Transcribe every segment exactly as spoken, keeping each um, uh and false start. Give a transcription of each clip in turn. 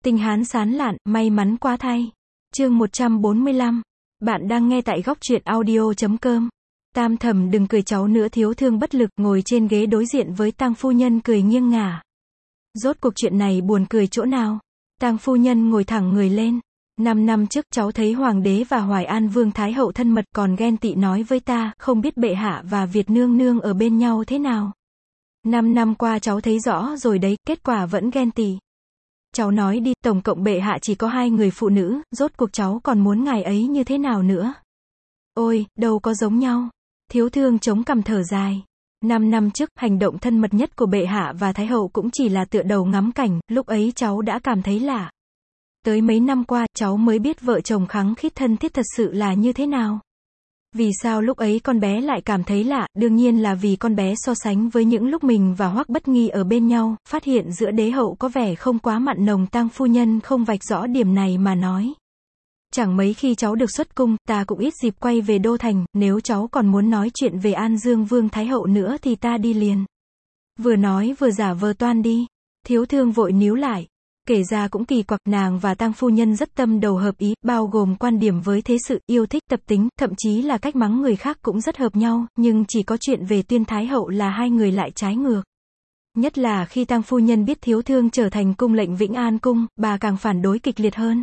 Tinh Hán sán lạn, may mắn quá thay. Chương một trăm bốn mươi lăm. Bạn đang nghe tại góc truyện audio chấm com. Tam Thẩm đừng cười cháu nữa, Thiếu Thương bất lực ngồi trên ghế đối diện với Tang phu nhân cười nghiêng ngả. Rốt cuộc chuyện này buồn cười chỗ nào? Tang phu nhân ngồi thẳng người lên. Năm năm trước cháu thấy Hoàng đế và Hoài An Vương Thái hậu thân mật còn ghen tị nói với ta, không biết bệ hạ và Việt nương nương ở bên nhau thế nào. Năm năm qua cháu thấy rõ rồi đấy, kết quả vẫn ghen tị. Cháu nói đi, tổng cộng bệ hạ chỉ có hai người phụ nữ, rốt cuộc cháu còn muốn ngài ấy như thế nào nữa? Ôi, đâu có giống nhau. Thiếu Thương chống cằm thở dài. Năm năm trước, hành động thân mật nhất của bệ hạ và Thái hậu cũng chỉ là tựa đầu ngắm cảnh, lúc ấy cháu đã cảm thấy lạ. Tới mấy năm qua, cháu mới biết vợ chồng khăng khít thân thiết thật sự là như thế nào. Vì sao lúc ấy con bé lại cảm thấy lạ? Đương nhiên là vì con bé so sánh với những lúc mình và Hoắc Bất Nghi ở bên nhau, phát hiện giữa đế hậu có vẻ không quá mặn nồng. Tang phu nhân không vạch rõ điểm này mà nói. Chẳng mấy khi cháu được xuất cung, ta cũng ít dịp quay về đô thành, nếu cháu còn muốn nói chuyện về An Dương Vương Thái hậu nữa thì ta đi liền. Vừa nói vừa giả vờ toan đi. Thiếu Thương vội níu lại. Kể ra cũng kỳ quặc, nàng và Tang phu nhân rất tâm đầu hợp ý, bao gồm quan điểm với thế sự, yêu thích, tập tính, thậm chí là cách mắng người khác cũng rất hợp nhau, nhưng chỉ có chuyện về Tuyên Thái hậu là hai người lại trái ngược. Nhất là khi Tang phu nhân biết Thiếu Thương trở thành cung lệnh Vĩnh An cung, bà càng phản đối kịch liệt hơn.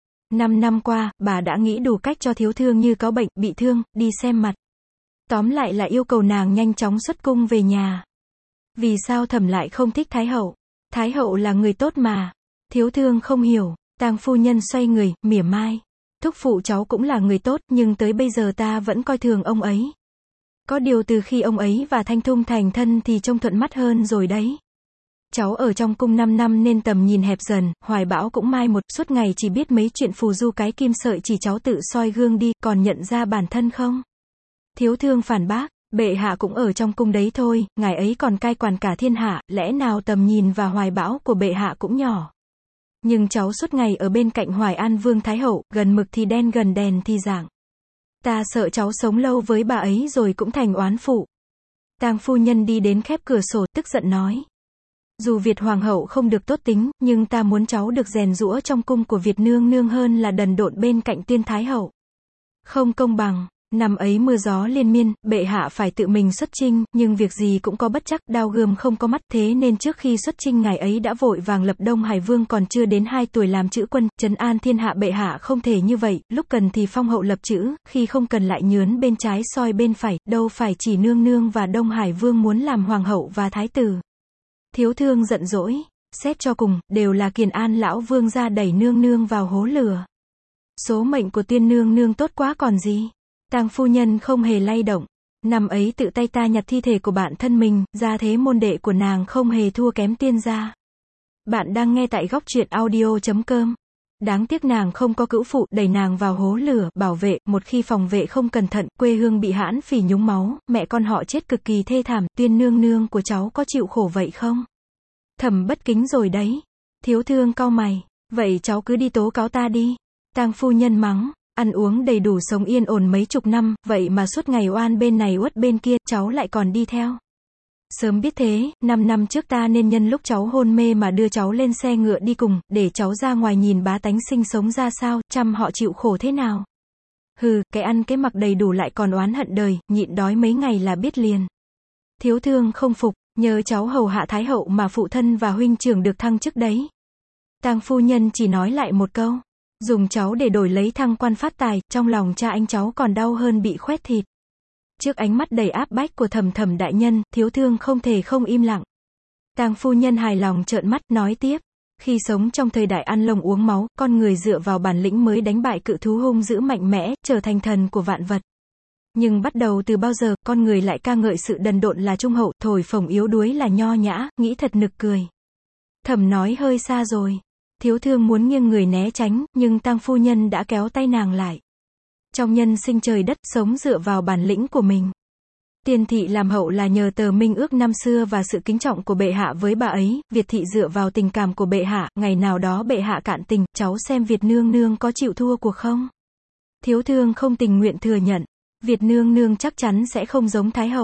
Năm năm qua, bà đã nghĩ đủ cách cho Thiếu Thương như có bệnh, bị thương, đi xem mặt. Tóm lại là yêu cầu nàng nhanh chóng xuất cung về nhà. Vì sao Thẩm lại không thích Thái hậu? Thái hậu là người tốt mà. Thiếu Thương không hiểu. Tang phu nhân xoay người, mỉa mai. Thúc phụ cháu cũng là người tốt, nhưng tới bây giờ ta vẫn coi thường ông ấy. Có điều từ khi ông ấy và Thanh Thung thành thân thì trông thuận mắt hơn rồi đấy. Cháu ở trong cung năm năm nên tầm nhìn hẹp dần, hoài bão cũng mai một, suốt ngày chỉ biết mấy chuyện phù du cái kim sợi chỉ, cháu tự soi gương đi, còn nhận ra bản thân không? Thiếu Thương phản bác, bệ hạ cũng ở trong cung đấy thôi, ngài ấy còn cai quản cả thiên hạ, lẽ nào tầm nhìn và hoài bão của bệ hạ cũng nhỏ? Nhưng cháu suốt ngày ở bên cạnh Hoài An Vương Thái hậu, gần mực thì đen gần đèn thì rạng. Ta sợ cháu sống lâu với bà ấy rồi cũng thành oán phụ. Tang phu nhân đi đến khép cửa sổ, tức giận nói. Dù Việt hoàng hậu không được tốt tính, nhưng ta muốn cháu được rèn giũa trong cung của Việt nương nương hơn là đần độn bên cạnh Tuyên Thái hậu. Không công bằng. Năm ấy mưa gió liên miên, bệ hạ phải tự mình xuất chinh, nhưng việc gì cũng có bất trắc, đao gươm không có mắt, thế nên trước khi xuất chinh ngài ấy đã vội vàng lập Đông Hải Vương còn chưa đến hai tuổi làm chữ quân, trấn an thiên hạ. Bệ hạ không thể như vậy, lúc cần thì phong hậu lập chữ, khi không cần lại nhướn bên trái soi bên phải, đâu phải chỉ nương nương và Đông Hải Vương muốn làm hoàng hậu và thái tử. Thiếu Thương giận dỗi, xét cho cùng, đều là Kiền An lão vương gia đẩy nương nương vào hố lửa. Số mệnh của Tuyên nương nương tốt quá còn gì. Tang phu nhân không hề lay động. Năm ấy tự tay ta nhặt thi thể của bạn thân mình, ra thế môn đệ của nàng không hề thua kém Tiên gia. Bạn đang nghe tại góc truyện audio chấm com. Đáng tiếc nàng không có cữu phụ, đẩy nàng vào hố lửa, bảo vệ, một khi phòng vệ không cẩn thận, quê hương bị hãn phỉ nhúng máu, mẹ con họ chết cực kỳ thê thảm, Tuyên nương nương của cháu có chịu khổ vậy không? Thẩm bất kính rồi đấy. Thiếu Thương cau mày. Vậy cháu cứ đi tố cáo ta đi. Tang phu nhân mắng. Ăn uống đầy đủ sống yên ổn mấy chục năm, vậy mà suốt ngày oan bên này uất bên kia, cháu lại còn đi theo. Sớm biết thế, năm năm trước ta nên nhân lúc cháu hôn mê mà đưa cháu lên xe ngựa đi cùng, để cháu ra ngoài nhìn bá tánh sinh sống ra sao, chăm họ chịu khổ thế nào. Hừ, cái ăn cái mặc đầy đủ lại còn oán hận đời, nhịn đói mấy ngày là biết liền. Thiếu Thương không phục, nhờ cháu hầu hạ Thái hậu mà phụ thân và huynh trưởng được thăng chức đấy. Tang phu nhân chỉ nói lại một câu. Dùng cháu để đổi lấy thăng quan phát tài, trong lòng cha anh cháu còn đau hơn bị khoét thịt. Trước ánh mắt đầy áp bách của Thẩm Thẩm đại nhân, Thiếu Thương không thể không im lặng. Tang phu nhân hài lòng trợn mắt, nói tiếp. Khi sống trong thời đại ăn lông uống máu, con người dựa vào bản lĩnh mới đánh bại cự thú hung dữ mạnh mẽ, trở thành thần của vạn vật. Nhưng bắt đầu từ bao giờ, con người lại ca ngợi sự đần độn là trung hậu, thổi phồng yếu đuối là nho nhã, nghĩ thật nực cười. Thẩm nói hơi xa rồi. Thiếu Thương muốn nghiêng người né tránh, nhưng Tang phu nhân đã kéo tay nàng lại. Trong nhân sinh trời đất, sống dựa vào bản lĩnh của mình. Tiên thị làm hậu là nhờ tờ minh ước năm xưa và sự kính trọng của bệ hạ với bà ấy, Việt thị dựa vào tình cảm của bệ hạ, ngày nào đó bệ hạ cạn tình, cháu xem Việt nương nương có chịu thua cuộc không? Thiếu Thương không tình nguyện thừa nhận, Việt nương nương chắc chắn sẽ không giống Thái hậu.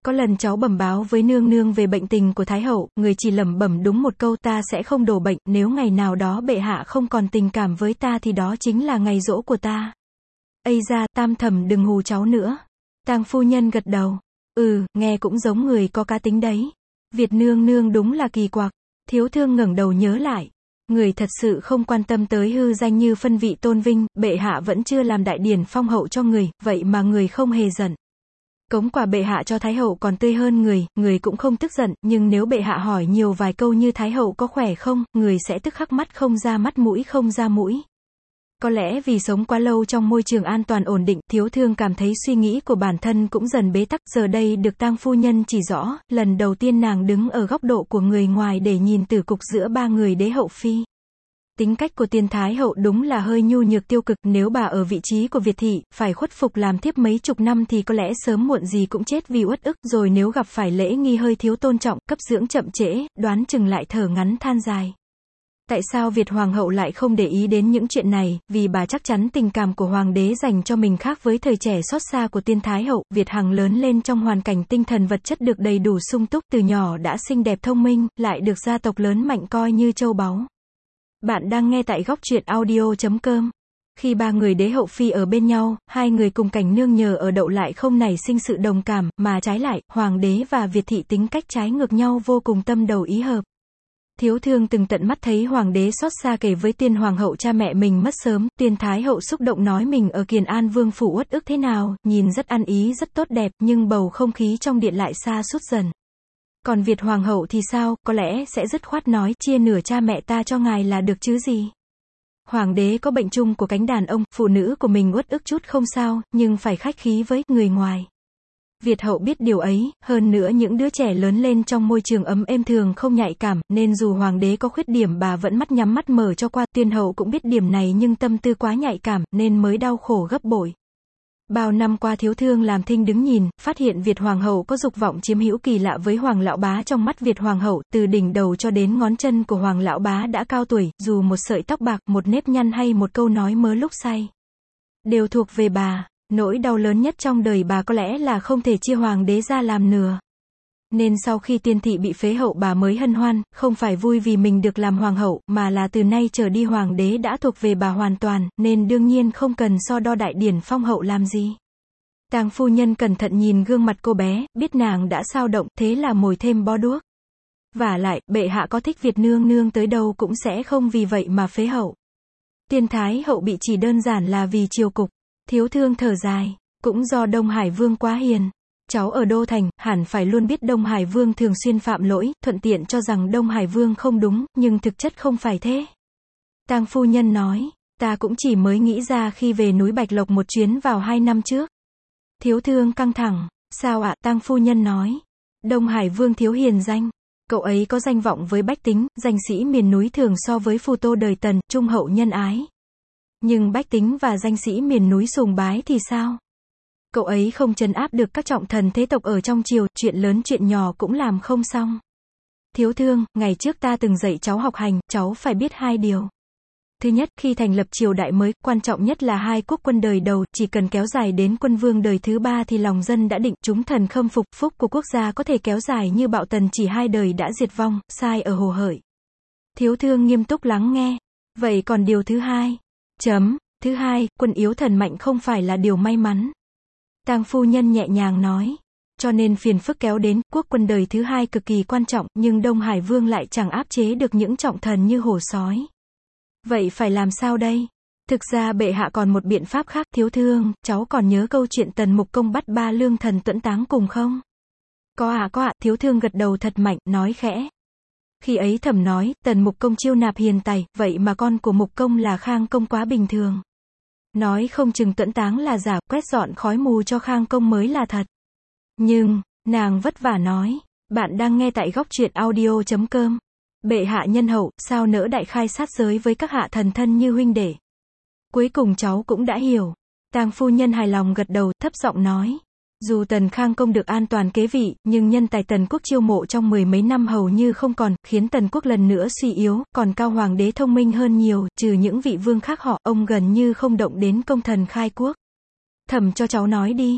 Có lần cháu bẩm báo với nương nương về bệnh tình của Thái hậu, người chỉ lẩm bẩm đúng một câu ta sẽ không đổ bệnh, nếu ngày nào đó bệ hạ không còn tình cảm với ta thì đó chính là ngày giỗ của ta. Ây da, Tam thẩm đừng hù cháu nữa. Tang phu nhân gật đầu. Ừ, nghe cũng giống người có cá tính đấy. Việt nương nương đúng là kỳ quặc. Thiếu thương ngẩng đầu nhớ lại. Người thật sự không quan tâm tới hư danh như phân vị tôn vinh, bệ hạ vẫn chưa làm đại điển phong hậu cho người, vậy mà người không hề giận. Cống quà bệ hạ cho Thái hậu còn tươi hơn người, người cũng không tức giận, nhưng nếu bệ hạ hỏi nhiều vài câu như Thái hậu có khỏe không, người sẽ tức khắc mắt không ra mắt mũi không ra mũi. Có lẽ vì sống quá lâu trong môi trường an toàn ổn định, thiếu thương cảm thấy suy nghĩ của bản thân cũng dần bế tắc, giờ đây được Tang phu nhân chỉ rõ, lần đầu tiên nàng đứng ở góc độ của người ngoài để nhìn tử cục giữa ba người đế hậu phi. Tính cách của Tiên Thái hậu đúng là hơi nhu nhược tiêu cực, nếu bà ở vị trí của Việt thị, phải khuất phục làm thiếp mấy chục năm thì có lẽ sớm muộn gì cũng chết vì uất ức, rồi nếu gặp phải lễ nghi hơi thiếu tôn trọng, cấp dưỡng chậm trễ, đoán chừng lại thở ngắn than dài. Tại sao Việt Hoàng hậu lại không để ý đến những chuyện này, vì bà chắc chắn tình cảm của Hoàng đế dành cho mình khác với thời trẻ xót xa của Tiên Thái hậu. Việt Hằng lớn lên trong hoàn cảnh tinh thần vật chất được đầy đủ sung túc, từ nhỏ đã xinh đẹp thông minh, lại được gia tộc lớn mạnh coi như châu báu. Bạn đang nghe tại góc truyện audio chấm com. Khi ba người đế hậu phi ở bên nhau, hai người cùng cảnh nương nhờ ở đậu lại không nảy sinh sự đồng cảm, mà trái lại, Hoàng đế và Việt thị tính cách trái ngược nhau vô cùng tâm đầu ý hợp. Thiếu thương từng tận mắt thấy Hoàng đế xót xa kể với Tiên Hoàng hậu cha mẹ mình mất sớm, Tiên Thái hậu xúc động nói mình ở Kiền An Vương phủ uất ức thế nào, nhìn rất ăn ý rất tốt đẹp, nhưng bầu không khí trong điện lại xa sút dần. Còn Việt Hoàng hậu thì sao, có lẽ sẽ dứt khoát nói, chia nửa cha mẹ ta cho ngài là được chứ gì. Hoàng đế có bệnh chung của cánh đàn ông, phụ nữ của mình uất ức chút không sao, nhưng phải khách khí với người ngoài. Việt hậu biết điều ấy, hơn nữa những đứa trẻ lớn lên trong môi trường ấm êm thường không nhạy cảm, nên dù Hoàng đế có khuyết điểm bà vẫn mắt nhắm mắt mở cho qua. Tiên hậu cũng biết điểm này nhưng tâm tư quá nhạy cảm, nên mới đau khổ gấp bội. Bao năm qua thiếu thương làm thinh đứng nhìn, phát hiện Việt Hoàng hậu có dục vọng chiếm hữu kỳ lạ với Hoàng lão bá. Trong mắt Việt Hoàng hậu, từ đỉnh đầu cho đến ngón chân của Hoàng lão bá đã cao tuổi, dù một sợi tóc bạc, một nếp nhăn hay một câu nói mớ lúc say, đều thuộc về bà. Nỗi đau lớn nhất trong đời bà có lẽ là không thể chia Hoàng đế ra làm nửa. Nên sau khi Tiên thị bị phế hậu bà mới hân hoan, không phải vui vì mình được làm hoàng hậu, mà là từ nay trở đi Hoàng đế đã thuộc về bà hoàn toàn, nên đương nhiên không cần so đo đại điển phong hậu làm gì. Tang phu nhân cẩn thận nhìn gương mặt cô bé, biết nàng đã sao động, thế là mồi thêm bó đuốc. Vả lại, bệ hạ có thích Việt nương nương tới đâu cũng sẽ không vì vậy mà phế hậu. Tiên Thái hậu bị chỉ đơn giản là vì triều cục. Thiếu thương thở dài, cũng do Đông Hải Vương quá hiền. Cháu ở Đô Thành, hẳn phải luôn biết Đông Hải Vương thường xuyên phạm lỗi, thuận tiện cho rằng Đông Hải Vương không đúng, nhưng thực chất không phải thế. Tang phu nhân nói, ta cũng chỉ mới nghĩ ra khi về núi Bạch Lộc một chuyến vào hai năm trước. Thiếu thương căng thẳng, sao ạ? Tang phu nhân nói, Đông Hải Vương thiếu hiền danh. Cậu ấy có danh vọng với bách tính, danh sĩ miền núi thường so với phu tô đời Tần, trung hậu nhân ái. Nhưng bách tính và danh sĩ miền núi sùng bái thì sao? Cậu ấy không trấn áp được các trọng thần thế tộc ở trong triều, chuyện lớn chuyện nhỏ cũng làm không xong. Thiếu thương, ngày trước ta từng dạy cháu học hành, cháu phải biết hai điều. Thứ nhất, khi thành lập triều đại mới, quan trọng nhất là hai quốc quân đời đầu, chỉ cần kéo dài đến quân vương đời thứ ba thì lòng dân đã định, chúng thần khâm phục, phúc của quốc gia có thể kéo dài như Bạo Tần chỉ hai đời đã diệt vong, sai ở Hồ Hởi. Thiếu thương nghiêm túc lắng nghe. Vậy còn điều thứ hai? Chấm. Thứ hai, quân yếu thần mạnh không phải là điều may mắn. Tang phu nhân nhẹ nhàng nói. Cho nên phiền phức kéo đến, quốc quân đời thứ hai cực kỳ quan trọng, nhưng Đông Hải Vương lại chẳng áp chế được những trọng thần như hổ sói. Vậy phải làm sao đây? Thực ra bệ hạ còn một biện pháp khác. Thiếu thương, cháu còn nhớ câu chuyện Tần Mục Công bắt ba lương thần tuẫn táng cùng không? Có ạ, à, có ạ. À. Thiếu thương gật đầu thật mạnh, nói khẽ. Khi ấy thẩm nói, Tần Mục Công chiêu nạp hiền tài, vậy mà con của Mục Công là Khang Công quá bình thường. Nói không chừng tuẫn táng là giả, quét dọn khói mù cho Khang Công mới là thật. Nhưng, nàng vất vả nói, bạn đang nghe tại góc truyện audio chấm com. Bệ hạ nhân hậu, sao nỡ đại khai sát giới với các hạ thần thân như huynh đệ. Cuối cùng cháu cũng đã hiểu. Tang phu nhân hài lòng gật đầu, thấp giọng nói. Dù Tần Khang Công được an toàn kế vị, nhưng nhân tài Tần Quốc chiêu mộ trong mười mấy năm hầu như không còn, khiến Tần Quốc lần nữa suy yếu, còn Cao Hoàng đế thông minh hơn nhiều, trừ những vị vương khác họ, ông gần như không động đến công thần khai quốc. Thẩm cho cháu nói đi.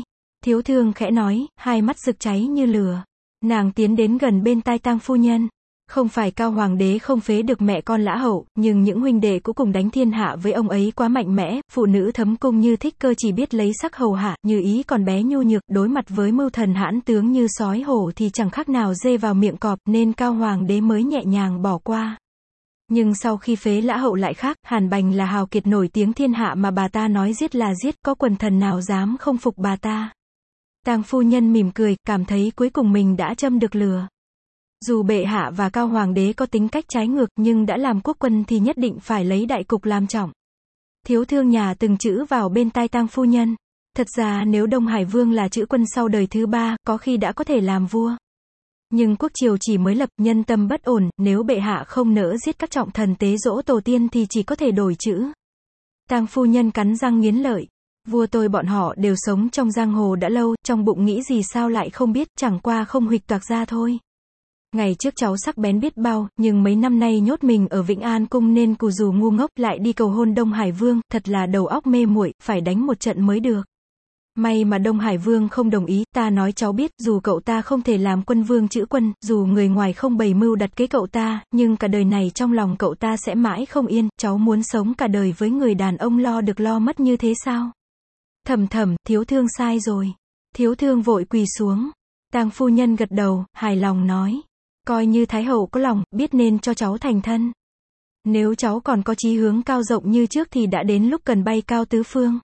Thiếu thương khẽ nói, hai mắt rực cháy như lửa. Nàng tiến đến gần bên tai tang phu nhân. Không phải Cao Hoàng đế không phế được mẹ con Lã Hậu, nhưng những huynh đệ cũ cùng đánh thiên hạ với ông ấy quá mạnh mẽ, phụ nữ thấm cung như Thích Cơ chỉ biết lấy sắc hầu hạ, Như Ý còn bé nhu nhược, đối mặt với mưu thần hãn tướng như sói hổ thì chẳng khác nào dê vào miệng cọp, nên Cao Hoàng đế mới nhẹ nhàng bỏ qua. Nhưng sau khi phế Lã Hậu lại khác, Hàn Bành là hào kiệt nổi tiếng thiên hạ mà bà ta nói giết là giết, có quần thần nào dám không phục bà ta. Tang phu nhân mỉm cười, cảm thấy cuối cùng mình đã châm được lửa. Dù bệ hạ và Cao Hoàng đế có tính cách trái ngược, nhưng đã làm quốc quân thì nhất định phải lấy đại cục làm trọng. Thiếu thương nhà từng chữ vào bên tai tang phu nhân. Thật ra nếu Đông Hải Vương là chữ quân sau đời thứ ba, có khi đã có thể làm vua. Nhưng quốc triều chỉ mới lập, nhân tâm bất ổn, nếu bệ hạ không nỡ giết các trọng thần tế dỗ tổ tiên thì chỉ có thể đổi chữ. Tang phu nhân cắn răng nghiến lợi. Vua tôi bọn họ đều sống trong giang hồ đã lâu, trong bụng nghĩ gì sao lại không biết, chẳng qua không huỵch toạc ra thôi. Ngày trước cháu sắc bén biết bao, nhưng mấy năm nay nhốt mình ở Vĩnh An cung nên cù dù ngu ngốc, lại đi cầu hôn Đông Hải Vương, thật là đầu óc mê muội, phải đánh một trận mới được. May mà Đông Hải Vương không đồng ý, ta nói cháu biết, dù cậu ta không thể làm quân vương chữ quân, dù người ngoài không bày mưu đặt kế cậu ta, nhưng cả đời này trong lòng cậu ta sẽ mãi không yên, cháu muốn sống cả đời với người đàn ông lo được lo mất như thế sao? Thầm thầm, thiếu thương sai rồi. Thiếu thương vội quỳ xuống. Tang phu nhân gật đầu, hài lòng nói. Coi như Thái hậu có lòng, biết nên cho cháu thành thân. Nếu cháu còn có chí hướng cao rộng như trước thì đã đến lúc cần bay cao tứ phương.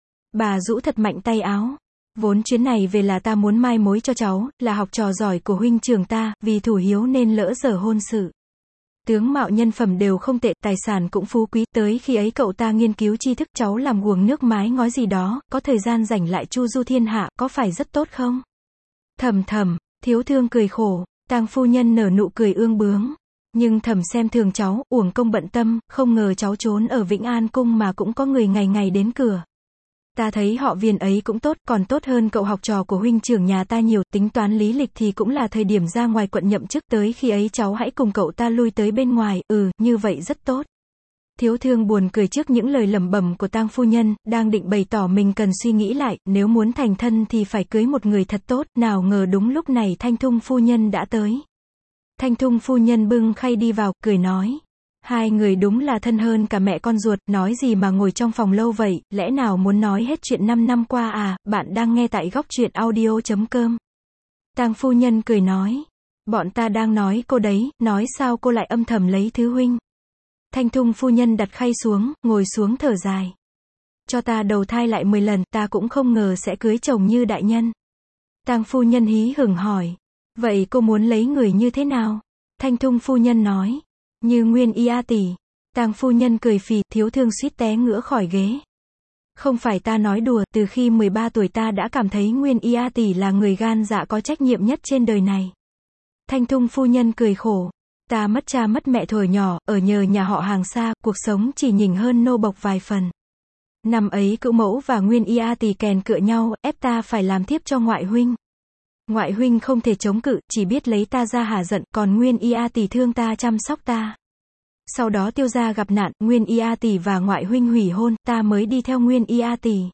Bà rũ thật mạnh tay áo. Vốn chuyến này về là ta muốn mai mối cho cháu, là học trò giỏi của huynh trưởng ta, vì thủ hiếu nên lỡ dở hôn sự. Tướng mạo nhân phẩm đều không tệ, tài sản cũng phú quý, tới khi ấy cậu ta nghiên cứu tri thức, cháu làm guồng nước mái ngói gì đó, có thời gian rảnh lại chu du thiên hạ, có phải rất tốt không? Thầm thầm, thiếu thương cười khổ. Tang phu nhân nở nụ cười ương bướng. Nhưng thầm xem thường cháu, uổng công bận tâm, không ngờ cháu trốn ở Vĩnh An cung mà cũng có người ngày ngày đến cửa. Ta thấy họ Viên ấy cũng tốt, còn tốt hơn cậu học trò của huynh trưởng nhà ta nhiều, tính toán lý lịch thì cũng là thời điểm ra ngoài quận nhậm chức, tới khi ấy cháu hãy cùng cậu ta lui tới bên ngoài, ừ, như vậy rất tốt. Thiếu thương buồn cười trước những lời lẩm bẩm của Tang phu nhân, đang định bày tỏ mình cần suy nghĩ lại, nếu muốn thành thân thì phải cưới một người thật tốt, nào ngờ đúng lúc này Thanh Thung phu nhân đã tới. Thanh Thung phu nhân bưng khay đi vào, cười nói. Hai người đúng là thân hơn cả mẹ con ruột, nói gì mà ngồi trong phòng lâu vậy, lẽ nào muốn nói hết chuyện năm năm qua à, bạn đang nghe tại góc truyện audio chấm com. Tang phu nhân cười nói. Bọn ta đang nói cô đấy, nói sao cô lại âm thầm lấy thứ huynh. Thanh Thung phu nhân đặt khay xuống, ngồi xuống thở dài. Cho ta đầu thai lại mười lần, ta cũng không ngờ sẽ cưới chồng như đại nhân. Tang phu nhân hí hửng hỏi. Vậy cô muốn lấy người như thế nào? Thanh Thung phu nhân nói. Như Nguyên Y A tỷ. Tang phu nhân cười phì, thiếu thương suýt té ngửa khỏi ghế. Không phải ta nói đùa, từ khi mười ba tuổi ta đã cảm thấy Nguyên Y A tỷ là người gan dạ có trách nhiệm nhất trên đời này. Thanh Thung phu nhân cười khổ. Ta mất cha mất mẹ thuở nhỏ, ở nhờ nhà họ hàng xa, cuộc sống chỉ nhỉnh hơn nô bộc vài phần. Năm ấy cữu mẫu và Nguyên Y A tỷ kèn cựa nhau, ép ta phải làm thiếp cho ngoại huynh. Ngoại huynh không thể chống cự, chỉ biết lấy ta ra hả giận, còn Nguyên Y A tỷ thương ta chăm sóc ta. Sau đó Tiêu gia gặp nạn, Nguyên Y A tỷ và ngoại huynh hủy hôn, ta mới đi theo Nguyên Y A tỷ.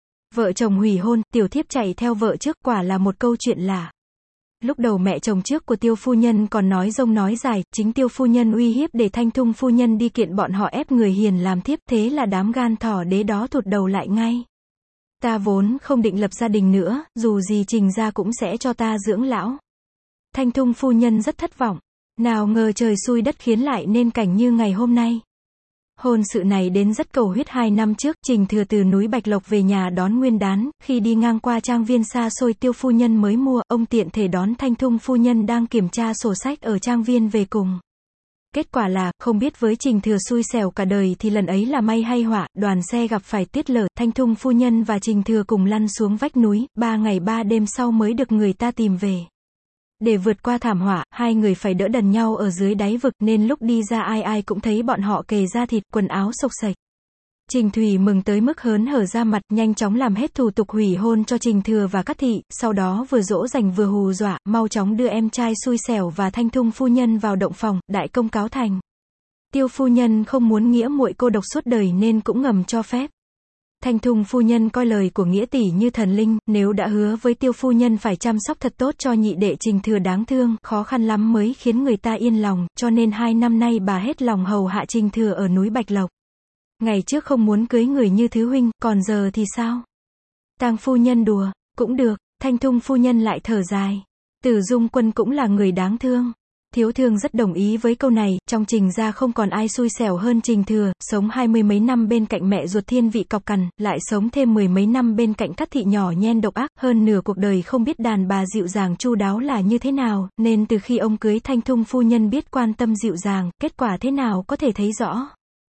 Vợ chồng hủy hôn, tiểu thiếp chạy theo vợ trước, quả là một câu chuyện lạ. Lúc đầu mẹ chồng trước của Tiêu phu nhân còn nói rông nói dài, chính Tiêu phu nhân uy hiếp để Thanh Thung phu nhân đi kiện bọn họ ép người hiền làm thiếp, thế là đám gan thỏ đế đó thụt đầu lại ngay. Ta vốn không định lập gia đình nữa, dù gì Trình gia cũng sẽ cho ta dưỡng lão. Thanh Thung phu nhân rất thất vọng. Nào ngờ trời xui đất khiến lại nên cảnh như ngày hôm nay. Hôn sự này đến rất cầu huyết hai năm trước, Trình Thừa từ núi Bạch Lộc về nhà đón Nguyên Đán, khi đi ngang qua trang viên xa xôi Tiêu phu nhân mới mua, ông tiện thể đón Thanh Thung phu nhân đang kiểm tra sổ sách ở trang viên về cùng. Kết quả là, không biết với Trình Thừa xui xẻo cả đời thì lần ấy là may hay họa, đoàn xe gặp phải tuyết lở, Thanh Thung phu nhân và Trình Thừa cùng lăn xuống vách núi, ba ngày ba đêm sau mới được người ta tìm về. Để vượt qua thảm họa, hai người phải đỡ đần nhau ở dưới đáy vực nên lúc đi ra ai ai cũng thấy bọn họ kề da thịt, quần áo xộc xệch. Trình Thủy mừng tới mức hớn hở ra mặt, nhanh chóng làm hết thủ tục hủy hôn cho Trình Thừa và Cát Thị, sau đó vừa dỗ dành vừa hù dọa, mau chóng đưa em trai xui xẻo và Thanh Thung phu nhân vào động phòng, đại công cáo thành. Tiêu phu nhân không muốn nghĩa muội cô độc suốt đời nên cũng ngầm cho phép. Thanh Thung phu nhân coi lời của nghĩa tỷ như thần linh, nếu đã hứa với Tiêu phu nhân phải chăm sóc thật tốt cho nhị đệ Trình Thừa đáng thương, khó khăn lắm mới khiến người ta yên lòng, cho nên hai năm nay bà hết lòng hầu hạ Trình Thừa ở núi Bạch Lộc. Ngày trước không muốn cưới người như Thứ huynh, còn giờ thì sao? Tang phu nhân đùa, cũng được. Thanh Thung phu nhân lại thở dài. Từ Dung Quân cũng là người đáng thương. Thiếu thương rất đồng ý với câu này, trong Trình gia không còn ai xui xẻo hơn Trình Thừa, sống hai mươi mấy năm bên cạnh mẹ ruột thiên vị cọc cằn, lại sống thêm mười mấy năm bên cạnh Cát thị nhỏ nhen độc ác, hơn nửa cuộc đời không biết đàn bà dịu dàng chu đáo là như thế nào, nên từ khi ông cưới Thanh Thung phu nhân biết quan tâm dịu dàng, kết quả thế nào có thể thấy rõ.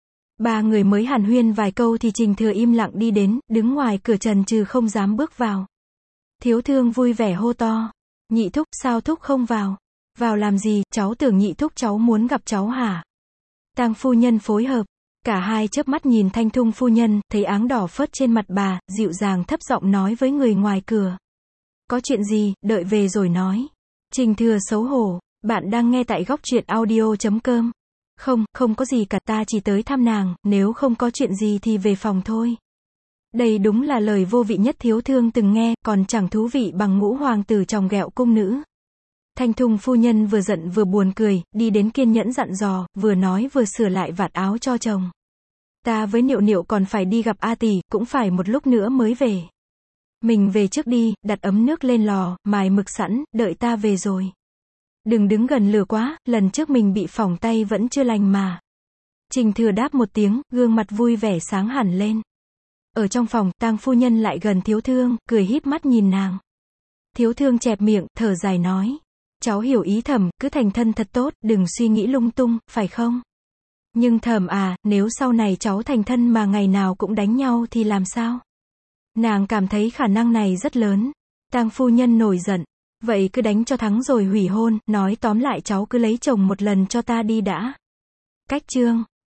Ba người mới hàn huyên vài câu thì Trình Thừa im lặng đi đến, đứng ngoài cửa trần trừ không dám bước vào. Thiếu thương vui vẻ hô to. Nhị thúc, sao thúc không vào? Vào làm gì, cháu tưởng nhị thúc cháu muốn gặp cháu hả? Tang phu nhân phối hợp. Cả hai chớp mắt nhìn Thanh Thung phu nhân, thấy áng đỏ phớt trên mặt bà, dịu dàng thấp giọng nói với người ngoài cửa. Có chuyện gì, đợi về rồi nói. Trình Thừa xấu hổ. Bạn đang nghe tại góc truyện audio chấm com. Không, không có gì cả, ta chỉ tới thăm nàng, nếu không có chuyện gì thì về phòng thôi. Đây đúng là lời vô vị nhất thiếu thương từng nghe, còn chẳng thú vị bằng ngũ hoàng tử chồng ghẹo cung nữ. Thanh Thung phu nhân vừa giận vừa buồn cười, đi đến kiên nhẫn dặn dò, vừa nói vừa sửa lại vạt áo cho chồng. Ta với Niệu Niệu còn phải đi gặp A tỷ, cũng phải một lúc nữa mới về. Mình về trước đi, đặt ấm nước lên lò, mài mực sẵn, đợi ta về rồi. Đừng đứng gần lửa quá, lần trước mình bị phỏng tay vẫn chưa lành mà. Trình Thừa đáp một tiếng, gương mặt vui vẻ sáng hẳn lên. Ở trong phòng, Tang phu nhân lại gần thiếu thương, cười híp mắt nhìn nàng. Thiếu thương chẹp miệng, thở dài nói. Cháu hiểu ý thẩm, cứ thành thân thật tốt, đừng suy nghĩ lung tung, phải không? Nhưng thẩm à, nếu sau này cháu thành thân mà ngày nào cũng đánh nhau thì làm sao? Nàng cảm thấy khả năng này rất lớn. Tang phu nhân nổi giận. Vậy cứ đánh cho thắng rồi hủy hôn, nói tóm lại cháu cứ lấy chồng một lần cho ta đi đã. Cách chương.